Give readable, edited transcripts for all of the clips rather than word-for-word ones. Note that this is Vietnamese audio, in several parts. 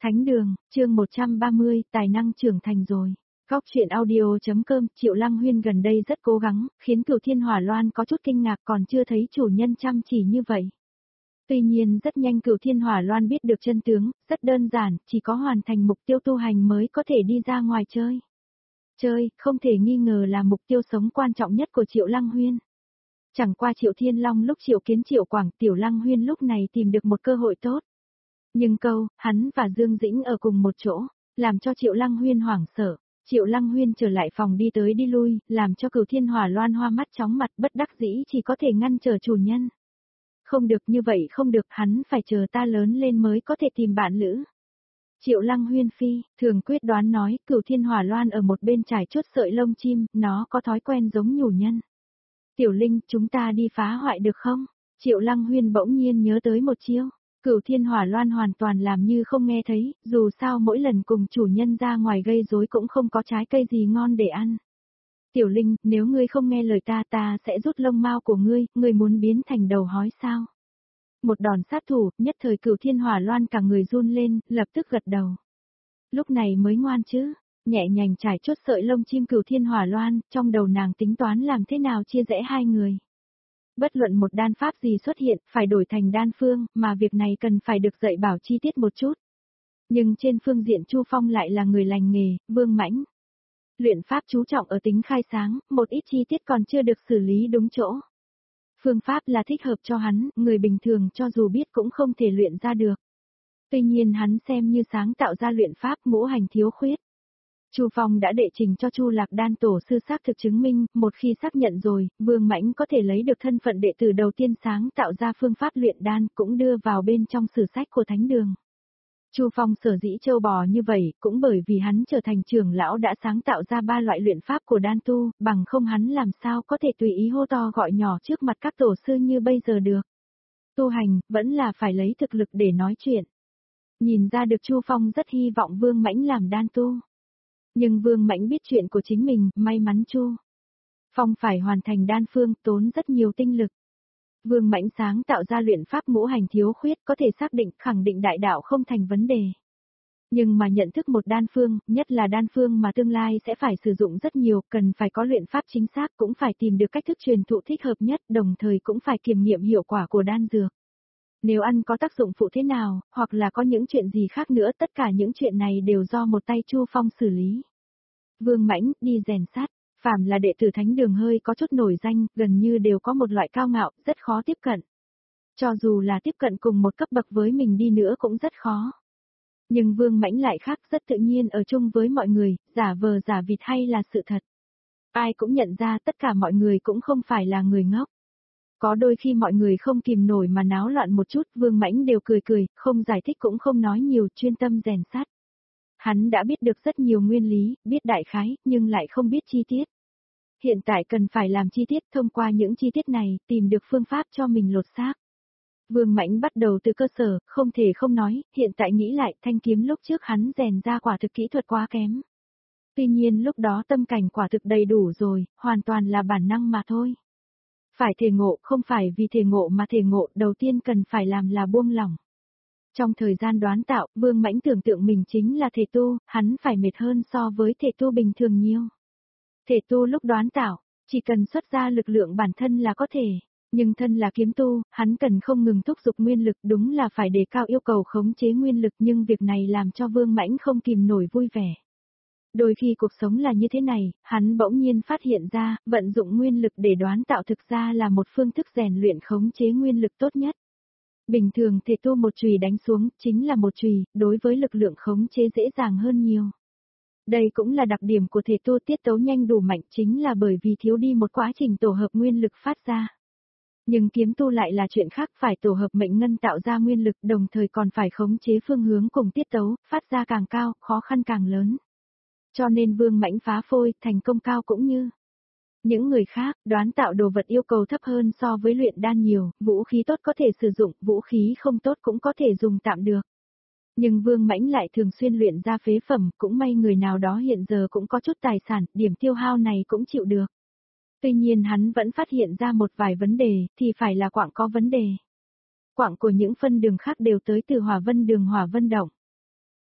Thánh đường, chương 130, tài năng trưởng thành rồi. Góc truyện audio.com, Triệu Lăng Huyên gần đây rất cố gắng, khiến Cửu Thiên Hỏa Loan có chút kinh ngạc còn chưa thấy chủ nhân chăm chỉ như vậy. Tuy nhiên rất nhanh Cửu Thiên Hỏa Loan biết được chân tướng, rất đơn giản, chỉ có hoàn thành mục tiêu tu hành mới có thể đi ra ngoài chơi. Chơi, không thể nghi ngờ là mục tiêu sống quan trọng nhất của Triệu Lăng Huyên. Chẳng qua Triệu Thiên Long lúc Triệu Kiến Triệu Quảng, Tiểu Lăng Huyên lúc này tìm được một cơ hội tốt. Nhưng hắn và Dương Dĩnh ở cùng một chỗ, làm cho Triệu Lăng Huyên hoảng sợ. Triệu Lăng Huyên trở lại phòng đi tới đi lui, làm cho Cửu Thiên Hỏa Loan hoa mắt chóng mặt bất đắc dĩ chỉ có thể ngăn trở chủ nhân. Không được như vậy không được, hắn phải chờ ta lớn lên mới có thể tìm bạn lữ. Triệu Lăng Huyên phi, thường quyết đoán nói, Cửu Thiên Hỏa Loan ở một bên trải chuốt sợi lông chim, nó có thói quen giống nhủ nhân. Tiểu Linh, chúng ta đi phá hoại được không? Triệu Lăng Huyên bỗng nhiên nhớ tới một chiêu. Cửu Thiên Hỏa Loan hoàn toàn làm như không nghe thấy, dù sao mỗi lần cùng chủ nhân ra ngoài gây rối cũng không có trái cây gì ngon để ăn. Tiểu Linh, nếu ngươi không nghe lời ta sẽ rút lông mao của ngươi muốn biến thành đầu hói sao? Một đòn sát thủ, nhất thời Cửu Thiên Hỏa Loan cả người run lên, lập tức gật đầu. Lúc này mới ngoan chứ, nhẹ nhàng trải chốt sợi lông chim Cửu Thiên Hỏa Loan, trong đầu nàng tính toán làm thế nào chia rẽ hai người. Bất luận một đan pháp gì xuất hiện, phải đổi thành đan phương, mà việc này cần phải được dạy bảo chi tiết một chút. Nhưng trên phương diện Chu Phong lại là người lành nghề, vương mãnh. Luyện pháp chú trọng ở tính khai sáng, một ít chi tiết còn chưa được xử lý đúng chỗ. Phương pháp là thích hợp cho hắn, người bình thường cho dù biết cũng không thể luyện ra được. Tuy nhiên hắn xem như sáng tạo ra luyện pháp ngũ hành thiếu khuyết. Chu Phong đã đệ trình cho Chu Lạc Đan tổ sư xác thực chứng minh, một khi xác nhận rồi, Vương Mãnh có thể lấy được thân phận đệ tử đầu tiên sáng tạo ra phương pháp luyện đan cũng đưa vào bên trong sử sách của Thánh Đường. Chu Phong sở dĩ châu bò như vậy, cũng bởi vì hắn trở thành trưởng lão đã sáng tạo ra 3 loại luyện pháp của đan tu, bằng không hắn làm sao có thể tùy ý hô to gọi nhỏ trước mặt các tổ sư như bây giờ được. Tu hành, vẫn là phải lấy thực lực để nói chuyện. Nhìn ra được Chu Phong rất hy vọng Vương Mãnh làm đan tu. Nhưng Vương Mãnh biết chuyện của chính mình, may mắn Chu Phong phải hoàn thành đan phương, tốn rất nhiều tinh lực. Vương Mãnh sáng tạo ra luyện pháp ngũ hành thiếu khuyết có thể xác định, khẳng định đại đạo không thành vấn đề. Nhưng mà nhận thức một đan phương, nhất là đan phương mà tương lai sẽ phải sử dụng rất nhiều, cần phải có luyện pháp chính xác, cũng phải tìm được cách thức truyền thụ thích hợp nhất, đồng thời cũng phải kiểm nghiệm hiệu quả của đan dược. Nếu ăn có tác dụng phụ thế nào, hoặc là có những chuyện gì khác nữa, tất cả những chuyện này đều do một tay Chu Phong xử lý. Vương Mãnh, đi rèn sắt, phàm là đệ tử Thánh Đường hơi có chút nổi danh, gần như đều có một loại cao ngạo, rất khó tiếp cận. Cho dù là tiếp cận cùng một cấp bậc với mình đi nữa cũng rất khó. Nhưng Vương Mãnh lại khác, rất tự nhiên ở chung với mọi người, giả vờ giả vịt hay là sự thật. Ai cũng nhận ra tất cả mọi người cũng không phải là người ngốc. Có đôi khi mọi người không kìm nổi mà náo loạn một chút, Vương Mãnh đều cười, không giải thích cũng không nói nhiều, chuyên tâm rèn sắt. Hắn đã biết được rất nhiều nguyên lý, biết đại khái, nhưng lại không biết chi tiết. Hiện tại cần phải làm chi tiết, thông qua những chi tiết này, tìm được phương pháp cho mình lột xác. Vương Mãnh bắt đầu từ cơ sở, không thể không nói, hiện tại nghĩ lại, thanh kiếm lúc trước hắn rèn ra quả thực kỹ thuật quá kém. Tuy nhiên lúc đó tâm cảnh quả thực đầy đủ rồi, hoàn toàn là bản năng mà thôi. Phải thể ngộ, không phải vì thể ngộ mà thể ngộ, đầu tiên cần phải làm là buông lỏng. Trong thời gian đoán tạo, Vương Mãnh tưởng tượng mình chính là thể tu, hắn phải mệt hơn so với thể tu bình thường nhiều. Thể tu lúc đoán tạo, chỉ cần xuất ra lực lượng bản thân là có thể, nhưng thân là kiếm tu, hắn cần không ngừng thúc giục nguyên lực, đúng là phải đề cao yêu cầu khống chế nguyên lực, nhưng việc này làm cho Vương Mãnh không kìm nổi vui vẻ. Đôi khi cuộc sống là như thế này, hắn bỗng nhiên phát hiện ra, vận dụng nguyên lực để đoán tạo thực ra là một phương thức rèn luyện khống chế nguyên lực tốt nhất. Bình thường thể tu một chùy đánh xuống, chính là một chùy, đối với lực lượng khống chế dễ dàng hơn nhiều. Đây cũng là đặc điểm của thể tu, tiết tấu nhanh đủ mạnh, chính là bởi vì thiếu đi một quá trình tổ hợp nguyên lực phát ra. Nhưng kiếm tu lại là chuyện khác, phải tổ hợp mệnh ngân tạo ra nguyên lực, đồng thời còn phải khống chế phương hướng cùng tiết tấu, phát ra càng cao, khó khăn càng lớn. Cho nên Vương Mãnh phá phôi, thành công cao cũng như những người khác, đoán tạo đồ vật yêu cầu thấp hơn so với luyện đan nhiều, vũ khí tốt có thể sử dụng, vũ khí không tốt cũng có thể dùng tạm được. Nhưng Vương Mãnh lại thường xuyên luyện ra phế phẩm, cũng may người nào đó hiện giờ cũng có chút tài sản, điểm tiêu hao này cũng chịu được. Tuy nhiên hắn vẫn phát hiện ra một vài vấn đề, thì phải là quặng có vấn đề. Quặng của những phân đường khác đều tới từ Hỏa Vân Đường Hỏa Vân Động.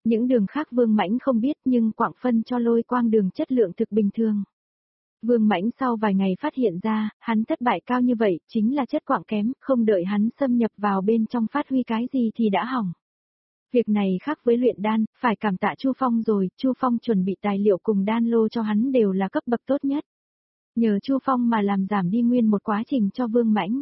Những đường khác Vương Mãnh không biết nhưng Quảng phân cho Lôi Quang Đường chất lượng thực bình thường. Vương Mãnh sau vài ngày phát hiện ra, hắn thất bại cao như vậy, chính là chất quặng kém, không đợi hắn xâm nhập vào bên trong phát huy cái gì thì đã hỏng. Việc này khác với luyện đan, phải cảm tạ Chu Phong rồi, Chu Phong chuẩn bị tài liệu cùng đan lô cho hắn đều là cấp bậc tốt nhất. Nhờ Chu Phong mà làm giảm đi nguyên một quá trình cho Vương Mãnh.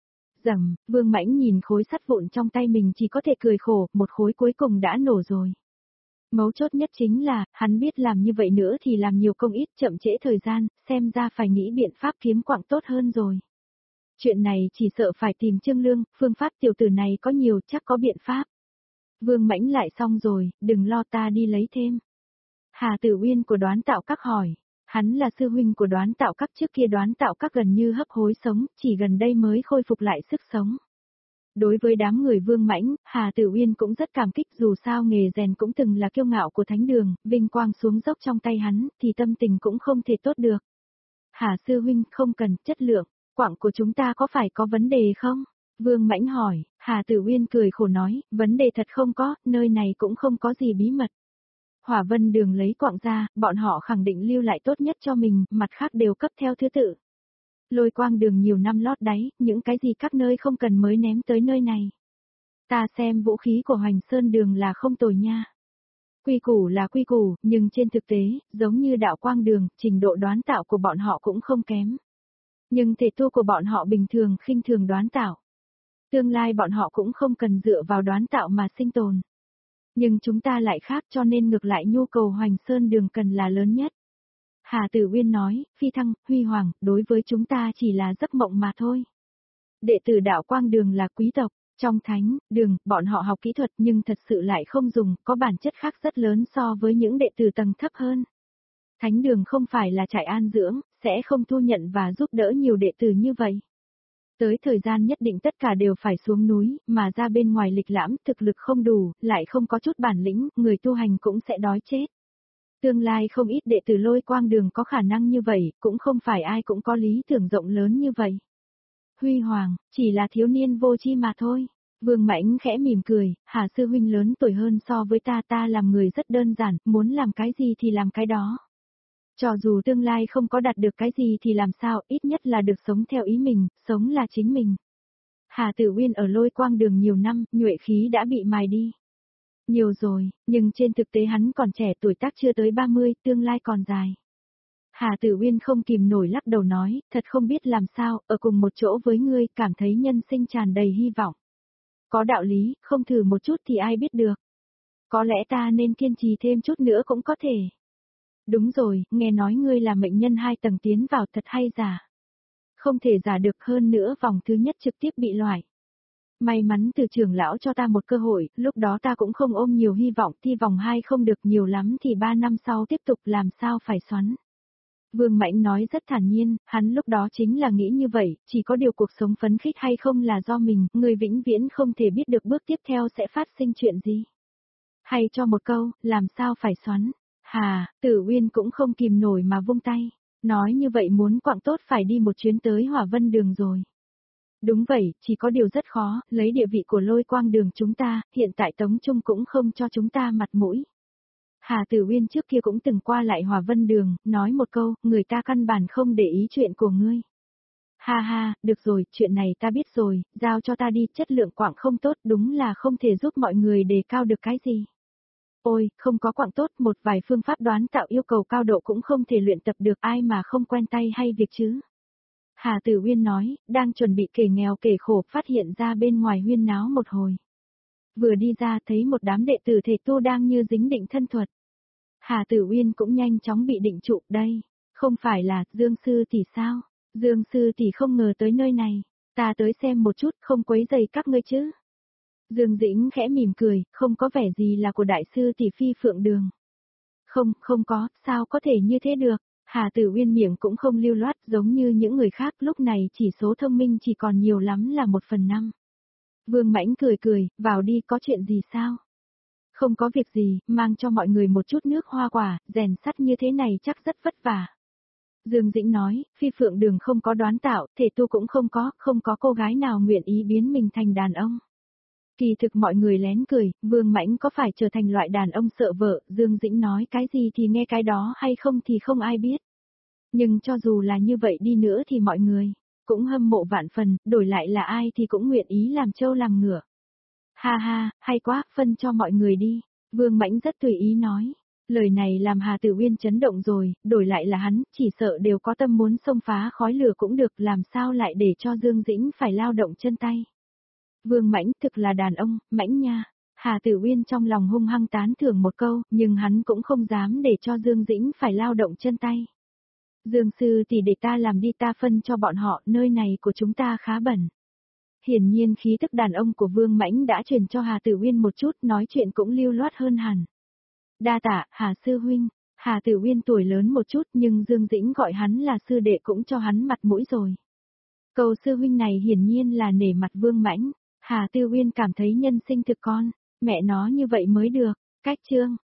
Vương Mãnh nhìn khối sắt vụn trong tay mình chỉ có thể cười khổ, một khối cuối cùng đã nổ rồi. Mấu chốt nhất chính là, hắn biết làm như vậy nữa thì làm nhiều công ít chậm trễ thời gian, xem ra phải nghĩ biện pháp kiếm quặng tốt hơn rồi. Chuyện này chỉ sợ phải tìm Trương Lương, phương pháp tiểu tử này có nhiều chắc có biện pháp. Vương Mãnh lại xong rồi, đừng lo ta đi lấy thêm. Hà Tử Uyên của Đoán Tạo Các hỏi, hắn là sư huynh của Đoán Tạo Các, trước kia Đoán Tạo Các gần như hấp hối sống, chỉ gần đây mới khôi phục lại sức sống. Đối với đám người Vương Mãnh, Hà Tử Uyên cũng rất cảm kích, dù sao nghề rèn cũng từng là kiêu ngạo của thánh đường, vinh quang xuống dốc trong tay hắn, thì tâm tình cũng không thể tốt được. Hà sư huynh không cần, chất lượng, quặng của chúng ta có phải có vấn đề không? Vương Mãnh hỏi, Hà Tử Uyên cười khổ nói, vấn đề thật không có, nơi này cũng không có gì bí mật. Hỏa Vân Đường lấy quặng ra, bọn họ khẳng định lưu lại tốt nhất cho mình, mặt khác đều cấp theo thứ tự. Lôi Quang Đường nhiều năm lót đáy, những cái gì các nơi không cần mới ném tới nơi này. Ta xem vũ khí của Hoành Sơn Đường là không tồi nha. Quy củ là quy củ, nhưng trên thực tế, giống như Đạo Quang Đường, trình độ đoán tạo của bọn họ cũng không kém. Nhưng thể tu của bọn họ bình thường khinh thường đoán tạo. Tương lai bọn họ cũng không cần dựa vào đoán tạo mà sinh tồn. Nhưng chúng ta lại khác, cho nên ngược lại nhu cầu Hoành Sơn Đường cần là lớn nhất. Hà Tử Uyên nói, phi thăng, huy hoàng, đối với chúng ta chỉ là giấc mộng mà thôi. Đệ tử Đạo Quang Đường là quý tộc, trong thánh đường, bọn họ học kỹ thuật nhưng thật sự lại không dùng, có bản chất khác rất lớn so với những đệ tử tầng thấp hơn. Thánh đường không phải là trại an dưỡng, sẽ không thu nhận và giúp đỡ nhiều đệ tử như vậy. Tới thời gian nhất định tất cả đều phải xuống núi, mà ra bên ngoài lịch lãm, thực lực không đủ, lại không có chút bản lĩnh, người tu hành cũng sẽ đói chết. Tương lai không ít đệ tử Lôi Quang Đường có khả năng như vậy, cũng không phải ai cũng có lý tưởng rộng lớn như vậy. Huy hoàng, chỉ là thiếu niên vô tri mà thôi. Vương Mãnh khẽ mỉm cười, Hà sư huynh lớn tuổi hơn so với ta làm người rất đơn giản, muốn làm cái gì thì làm cái đó. Cho dù tương lai không có đạt được cái gì thì làm sao, ít nhất là được sống theo ý mình, sống là chính mình. Hà Tử Uyên ở Lôi Quang Đường nhiều năm, nhuệ khí đã bị mài đi. Nhiều rồi, nhưng trên thực tế hắn còn trẻ, tuổi tác chưa tới 30, tương lai còn dài. Hà Tử Uyên không kìm nổi lắc đầu nói, thật không biết làm sao, ở cùng một chỗ với ngươi, cảm thấy nhân sinh tràn đầy hy vọng. Có đạo lý, không thử một chút thì ai biết được. Có lẽ ta nên kiên trì thêm chút nữa cũng có thể. Đúng rồi, nghe nói ngươi là mệnh nhân 2 tầng tiến vào, thật hay giả. Không thể giả được, hơn nữa vòng thứ nhất trực tiếp bị loại. May mắn từ trưởng lão cho ta một cơ hội, lúc đó ta cũng không ôm nhiều hy vọng, thi vòng 2 không được nhiều lắm thì 3 năm sau tiếp tục làm sao phải xoắn. Vương Mãnh nói rất thản nhiên, hắn lúc đó chính là nghĩ như vậy, chỉ có điều cuộc sống phấn khích hay không là do mình, người vĩnh viễn không thể biết được bước tiếp theo sẽ phát sinh chuyện gì. Hay cho một câu, làm sao phải xoắn. Hà, Tử Uyên cũng không kìm nổi mà vung tay, nói như vậy muốn quặng tốt phải đi một chuyến tới Hỏa Vân Đường rồi. Đúng vậy, chỉ có điều rất khó, lấy địa vị của Lôi Quang Đường chúng ta, hiện tại Tống Trung cũng không cho chúng ta mặt mũi. Hà Tử Uyên trước kia cũng từng qua lại Hỏa Vân Đường, nói một câu, người ta căn bản không để ý chuyện của ngươi. Ha ha, được rồi, chuyện này ta biết rồi, giao cho ta đi, chất lượng quặng không tốt, đúng là không thể giúp mọi người đề cao được cái gì. Ôi, không có quặng tốt, một vài phương pháp đoán tạo yêu cầu cao độ cũng không thể luyện tập được, ai mà không quen tay hay việc chứ. Hà Tử Uyên nói, đang chuẩn bị kể nghèo kể khổ, phát hiện ra bên ngoài huyên náo một hồi. Vừa đi ra thấy một đám đệ tử thể tu đang như dính định thân thuật. Hà Tử Uyên cũng nhanh chóng bị định trụ, đây, không phải là Dương Sư Tỷ sao? Dương Sư Tỷ không ngờ tới nơi này, ta tới xem một chút, không quấy rầy các ngươi chứ. Dương Dĩnh khẽ mỉm cười, không có vẻ gì là của Đại Sư Tỷ Phi Phượng Đường. Không có, sao có thể như thế được? Hà Tử Uyên miệng cũng không lưu loát giống như những người khác, lúc này chỉ số thông minh chỉ còn nhiều lắm là 1/5. Vương Mãnh cười, vào đi, có chuyện gì sao? Không có việc gì, mang cho mọi người một chút nước hoa quả, rèn sắt như thế này chắc rất vất vả. Dương Dĩnh nói, Phi Phượng Đường không có đoán tạo, thể tu cũng không có cô gái nào nguyện ý biến mình thành đàn ông. Kỳ thực mọi người lén cười, Vương Mãnh có phải trở thành loại đàn ông sợ vợ, Dương Dĩnh nói cái gì thì nghe cái đó hay không thì không ai biết. Nhưng cho dù là như vậy đi nữa thì mọi người cũng hâm mộ vạn phần, đổi lại là ai thì cũng nguyện ý làm trâu làm ngựa. Ha ha, hay quá, phân cho mọi người đi. Vương Mãnh rất tùy ý nói. Lời này làm Hà Tử Uyên chấn động rồi, đổi lại là hắn, chỉ sợ đều có tâm muốn xông phá khói lửa cũng được, làm sao lại để cho Dương Dĩnh phải lao động chân tay. Vương Mãnh thực là đàn ông, Mãnh nha. Hà Tử Uyên trong lòng hung hăng tán thưởng một câu, nhưng hắn cũng không dám để cho Dương Dĩnh phải lao động chân tay. Dương sư thì để ta làm đi, ta phân cho bọn họ, nơi này của chúng ta khá bẩn. Hiển nhiên khí tức đàn ông của Vương Mãnh đã truyền cho Hà Tử Uyên một chút, nói chuyện cũng lưu loát hơn hẳn. Đa tạ, Hà sư huynh. Hà Tử Uyên tuổi lớn một chút nhưng Dương Dĩnh gọi hắn là sư đệ cũng cho hắn mặt mũi rồi. Câu sư huynh này hiển nhiên là nể mặt Vương Mãnh. Hà Tử Uyên cảm thấy nhân sinh thực con, mẹ nó như vậy mới được. Cách chương